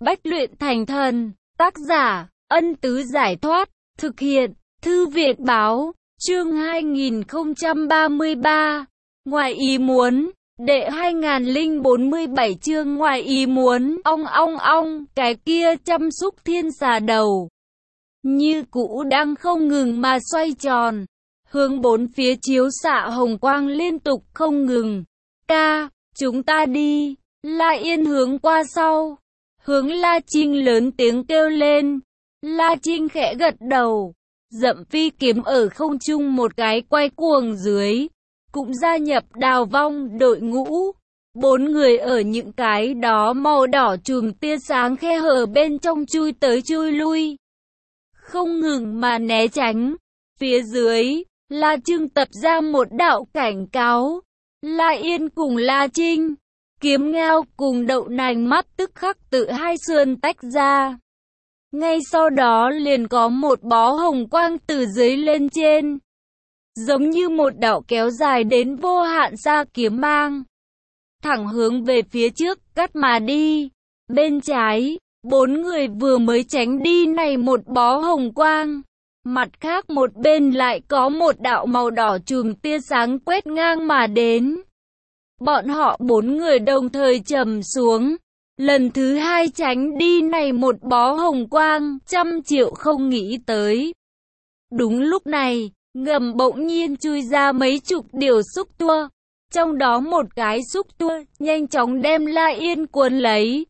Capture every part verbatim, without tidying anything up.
Bách luyện thành thần. Tác giả, Ân Tứ Giải Thoát. Thực hiện, Thư Việt Báo. Chương hai nghìn không trăm ba mươi ba. Ngoài ý muốn. Đệ hai nghìn không trăm bốn mươi bảy chương ngoài ý muốn. Ong ong ong, cái kia chăm súc thiên xà đầu như cũ đang không ngừng mà xoay tròn, hướng bốn phía chiếu xạ hồng quang liên tục không ngừng. Ca, chúng ta đi. La Yên hướng qua sau, hướng La Trinh lớn tiếng kêu lên. La Trinh khẽ gật đầu, dậm phi kiếm ở không trung một cái quay cuồng dưới, cũng gia nhập Đào Vong đội ngũ. Bốn người ở những cái đó màu đỏ chùm tia sáng khe hở bên trong chui tới chui lui, không ngừng mà né tránh. Phía dưới, La Trưng tập ra một đạo cảnh cáo. La Yên cùng La Trinh, Kiếm Ngao cùng Đậu Nành mắt tức khắc tự hai sườn tách ra. Ngay sau đó liền có một bó hồng quang từ dưới lên trên, giống như một đạo kéo dài đến vô hạn xa kiếm mang, thẳng hướng về phía trước cắt mà đi. Bên trái, bốn người vừa mới tránh đi này một bó hồng quang, mặt khác một bên lại có một đạo màu đỏ chùm tia sáng quét ngang mà đến. Bọn họ bốn người đồng thời trầm xuống, lần thứ hai tránh đi này một bó hồng quang, trăm triệu không nghĩ tới. Đúng lúc này, ngầm bỗng nhiên chui ra mấy chục điều xúc tua, trong đó một cái xúc tua nhanh chóng đem La Yên cuốn lấy.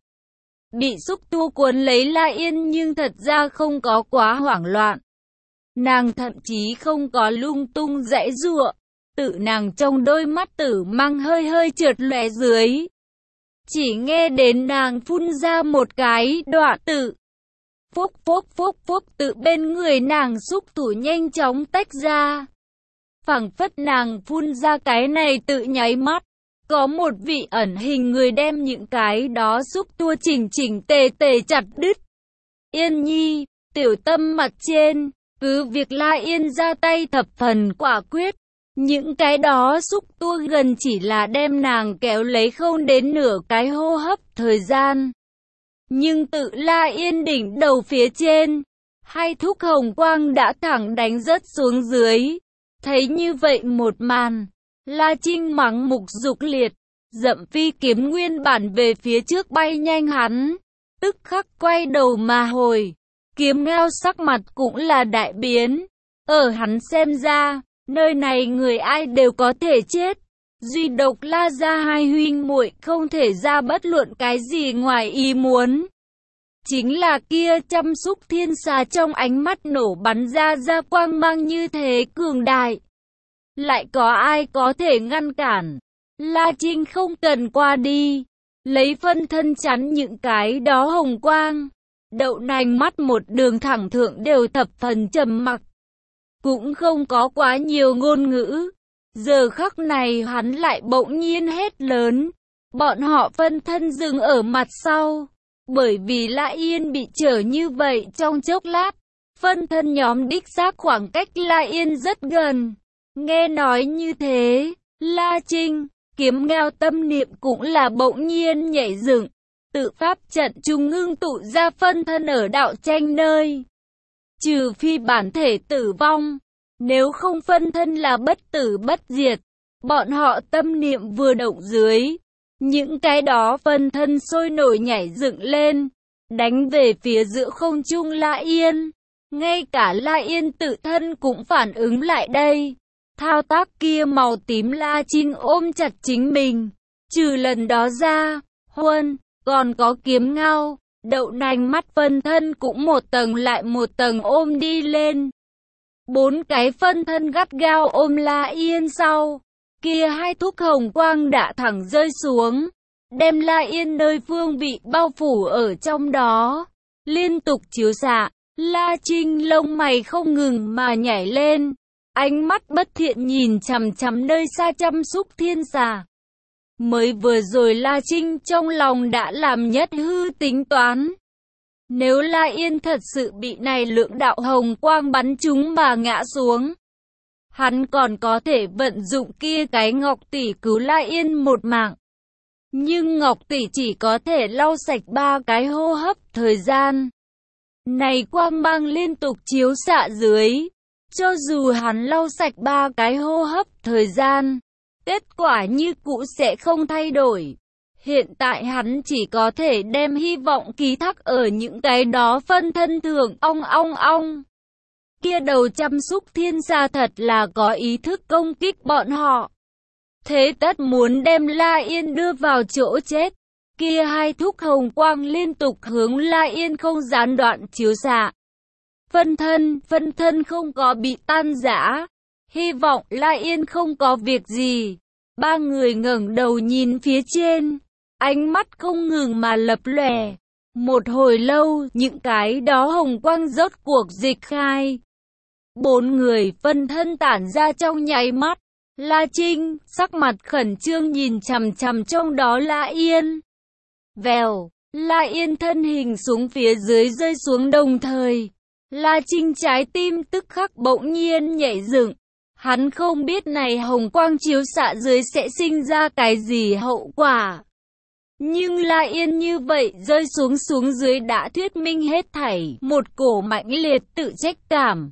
Bị xúc tua cuốn lấy La Yên nhưng thật ra không có quá hoảng loạn. Nàng thậm chí không có lung tung giãy giụa, tự nàng trong đôi mắt tử mang hơi hơi trượt lóe dưới. Chỉ nghe đến nàng phun ra một cái đọa tự. Phốc phốc phốc phốc, tự bên người nàng xúc thủ nhanh chóng tách ra. Phảng phất nàng phun ra cái này tự nháy mắt, có một vị ẩn hình người đem những cái đó xúc tua chỉnh chỉnh tề tề chặt đứt. Yên Nhi, tiểu tâm mặt trên, cứ việc La Yên ra tay thập phần quả quyết, những cái đó xúc tua gần chỉ là đem nàng kéo lấy không đến nửa cái hô hấp thời gian. Nhưng tự La Yên đỉnh đầu phía trên, hai thúc hồng quang đã thẳng đánh rớt xuống dưới. Thấy như vậy một màn, La Trinh mắng mục dục liệt, dậm phi kiếm nguyên bản về phía trước bay nhanh hắn, tức khắc quay đầu mà hồi. Kiếm Ngao sắc mặt cũng là đại biến, ở hắn xem ra, nơi này người ai đều có thể chết, duy độc La gia hai huynh muội không thể ra bất luận cái gì ngoài ý muốn. Chính là kia chăm sóc thiên xà trong ánh mắt nổ bắn ra ra quang mang như thế cường đại, lại có ai có thể ngăn cản? La Trinh không cần qua đi, lấy phân thân chắn những cái đó hồng quang. Đậu Nành mắt một đường thẳng thượng đều thập phần trầm mặc, cũng không có quá nhiều ngôn ngữ. Giờ khắc này hắn lại bỗng nhiên hét lớn, bọn họ phân thân dừng ở mặt sau, bởi vì La Yên bị trở như vậy trong chốc lát, phân thân nhóm đích xác khoảng cách La Yên rất gần. Nghe nói như thế, La Trinh, Kiếm Ngao tâm niệm cũng là bỗng nhiên nhảy dựng, tự pháp trận trung ngưng tụ ra phân thân ở đạo tranh nơi. Trừ phi bản thể tử vong, nếu không phân thân là bất tử bất diệt. Bọn họ tâm niệm vừa động dưới, những cái đó phân thân sôi nổi nhảy dựng lên, đánh về phía giữa không trung La Yên. Ngay cả La Yên tự thân cũng phản ứng lại đây. Thao tác kia màu tím La Trinh ôm chặt chính mình. Trừ lần đó ra, Huân, còn có Kiếm Ngao, Đậu Nành mắt phân thân cũng một tầng lại một tầng ôm đi lên. Bốn cái phân thân gắt gao ôm La Yên sau. Kia hai thúc hồng quang đã thẳng rơi xuống, đem La Yên nơi phương vị bao phủ ở trong đó, liên tục chiếu xạ. La Trinh lông mày không ngừng mà nhảy lên, ánh mắt bất thiện nhìn chằm chằm nơi xa chăm sóc thiên xà. Mới vừa rồi La Trinh trong lòng đã làm nhất hư tính toán. Nếu La Yên thật sự bị này lượng đạo hồng quang bắn trúng mà ngã xuống, hắn còn có thể vận dụng kia cái ngọc tỷ cứu La Yên một mạng. Nhưng Ngọc Tỷ chỉ có thể lau sạch ba cái hô hấp thời gian. Này quang mang liên tục chiếu xạ dưới. Cho dù hắn lau sạch ba cái hô hấp thời gian, kết quả như cũ sẽ không thay đổi. Hiện tại hắn chỉ có thể đem hy vọng ký thác ở những cái đó phân thân thượng ong ong ong. Kia đầu chăm sóc thiên gia thật là có ý thức công kích bọn họ. Thế tất muốn đem La Yên đưa vào chỗ chết. Kia hai thúc hồng quang liên tục hướng La Yên không gián đoạn chiếu xạ. Phân thân, phân thân không có bị tan rã. Hy vọng La Yên không có việc gì. Ba người ngẩng đầu nhìn phía trên. Ánh mắt không ngừng mà lập lòe. Một hồi lâu, những cái đó hồng quang rốt cuộc dịch khai. Bốn người phân thân tản ra trong nháy mắt. La Trinh, sắc mặt khẩn trương nhìn chằm chằm trong đó La Yên. Vèo, La Yên thân hình xuống phía dưới rơi xuống đồng thời. La Trinh trái tim tức khắc bỗng nhiên nhảy dựng. Hắn không biết này hồng quang chiếu xạ dưới sẽ sinh ra cái gì hậu quả. Nhưng La Yên như vậy rơi xuống xuống dưới đã thuyết minh hết thảy. Một cổ mãnh liệt tự trách cảm.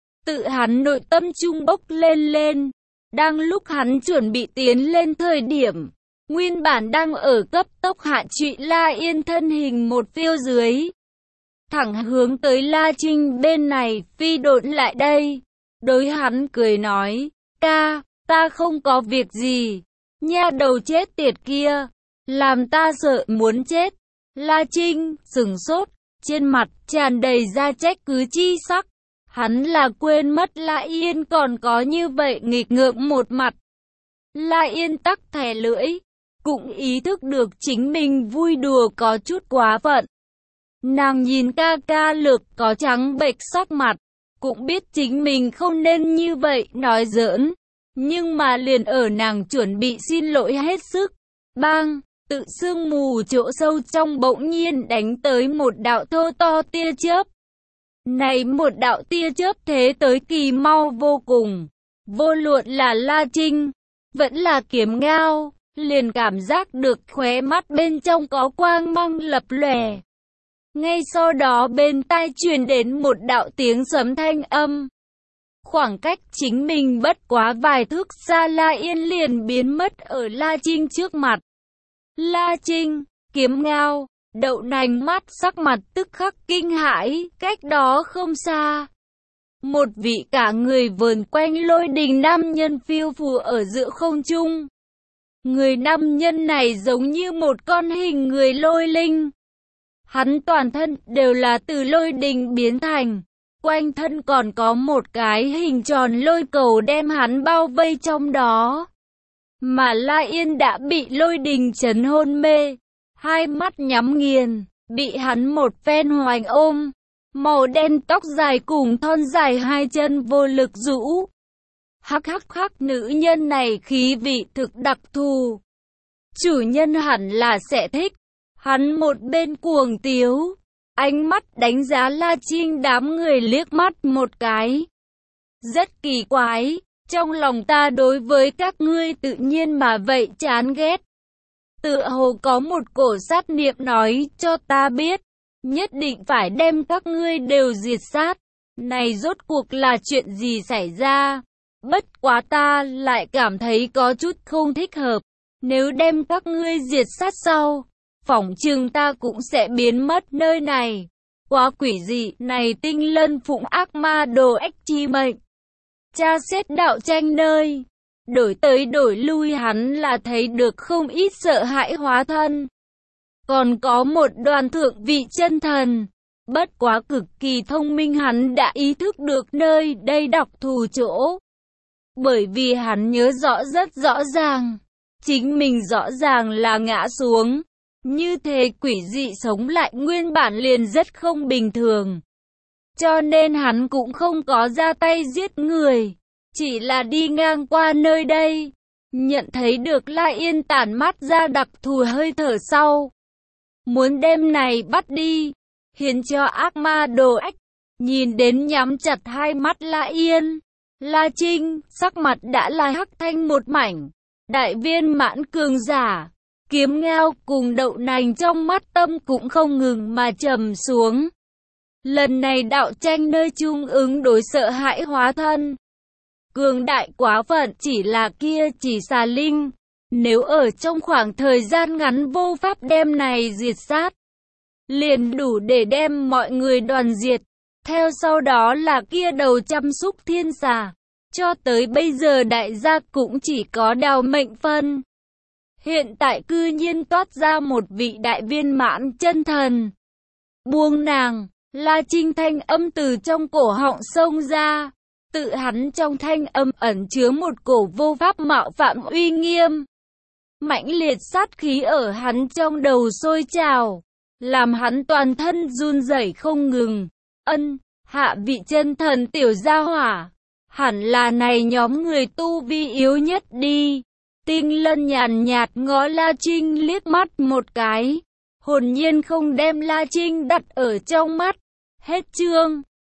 Tự hắn nội tâm trung bốc lên lên. Đang lúc hắn chuẩn bị tiến lên thời điểm. Nguyên bản đang ở cấp tốc hạ trụy La Yên thân hình một phiêu dưới. Thẳng hướng tới La Trinh bên này phi độn lại đây. Đối hắn cười nói. Ca, ta không có việc gì. Nha đầu chết tiệt kia. Làm ta sợ muốn chết. La Trinh sừng sốt. Trên mặt tràn đầy ra trách cứ chi sắc. Hắn là quên mất La Yên còn có như vậy nghịch ngợm một mặt. La Yên tắc thè lưỡi. Cũng ý thức được chính mình vui đùa có chút quá phận. Nàng nhìn ca ca Lược có trắng bệch sắc mặt. Cũng biết chính mình không nên như vậy nói giỡn. Nhưng mà liền ở nàng chuẩn bị xin lỗi hết sức. Bang, tự sương mù chỗ sâu trong bỗng nhiên đánh tới một đạo thô to tia chớp. Này một đạo tia chớp thế tới kỳ mau vô cùng. Vô luận là La Trinh, vẫn là Kiếm Ngao, liền cảm giác được khóe mắt bên trong có quang mang lập lòe. Ngay sau đó bên tai truyền đến một đạo tiếng sấm thanh âm. Khoảng cách chính mình bất quá vài thước xa La Yên liền biến mất ở La Trinh trước mặt. La Trinh, Kiếm Ngao, Đậu Nành mắt sắc mặt tức khắc kinh hãi, cách đó không xa. Một vị cả người vờn quanh lôi đình nam nhân phiêu phù ở giữa không trung. Người nam nhân này giống như một con hình người lôi linh. Hắn toàn thân đều là từ lôi đình biến thành. Quanh thân còn có một cái hình tròn lôi cầu đem hắn bao vây trong đó. Mà La Yên đã bị lôi đình chấn hôn mê. Hai mắt nhắm nghiền, bị hắn một phen hoành ôm. Màu đen tóc dài cùng thon dài hai chân vô lực rũ. Hắc hắc hắc, nữ nhân này khí vị thực đặc thù. Chủ nhân hẳn là sẽ thích. Hắn một bên cuồng tiếu, ánh mắt đánh giá La Trinh đám người liếc mắt một cái. Rất kỳ quái, trong lòng ta đối với các ngươi tự nhiên mà vậy chán ghét. Tựa hồ có một cổ sát niệm nói cho ta biết, nhất định phải đem các ngươi đều diệt sát. Này rốt cuộc là chuyện gì xảy ra? Bất quá ta lại cảm thấy có chút không thích hợp. Nếu đem các ngươi diệt sát sau, phỏng chừng ta cũng sẽ biến mất nơi này. Quá quỷ dị, này tinh lân phụng ác ma đồ ếch chi mệnh. Tra xét đạo tranh nơi. Đổi tới đổi lui hắn là thấy được không ít sợ hãi hóa thân. Còn có một đoàn thượng vị chân thần. Bất quá cực kỳ thông minh hắn đã ý thức được nơi đây đặc thù chỗ. Bởi vì hắn nhớ rõ rất rõ ràng. Chính mình rõ ràng là ngã xuống. Như thế quỷ dị sống lại nguyên bản liền rất không bình thường. Cho nên hắn cũng không có ra tay giết người. Chỉ là đi ngang qua nơi đây. Nhận thấy được La Yên tản mát ra đặc thù hơi thở sau. Muốn đem này bắt đi. Hiến cho ác ma đồ ếch. Nhìn đến nhắm chặt hai mắt La Yên. La Trinh, sắc mặt đã là hắc thanh một mảnh. Đại viên mãn cường giả. Kiếm ngao cùng đậu nành trong mắt Tâm cũng không ngừng mà trầm xuống. Lần này đạo tranh nơi Trung ứng đối sợ hãi hóa thân. Cường đại quá phận, chỉ là kia chỉ xà linh. Nếu ở trong khoảng thời gian ngắn vô pháp đem này diệt sát, liền đủ để đem mọi người đoàn diệt. Theo sau đó là kia đầu chăm xúc thiên xà. Cho tới bây giờ đại gia cũng chỉ có đào mệnh phân. Hiện tại cư nhiên toát ra một vị đại viên mãn chân thần. Buông nàng, La Trinh thanh âm từ trong cổ họng xông ra. Tự hắn trong thanh âm ẩn chứa một cổ vô pháp mạo phạm uy nghiêm. Mãnh liệt sát khí ở hắn trong đầu sôi trào, làm hắn toàn thân run rẩy không ngừng. Ân, hạ vị chân thần tiểu gia hỏa, hẳn là này nhóm người tu vi yếu nhất đi. Tinh Lân nhàn nhạt ngó La Trinh liếc mắt một cái, hồn nhiên không đem La Trinh đặt ở trong mắt. Hết chương.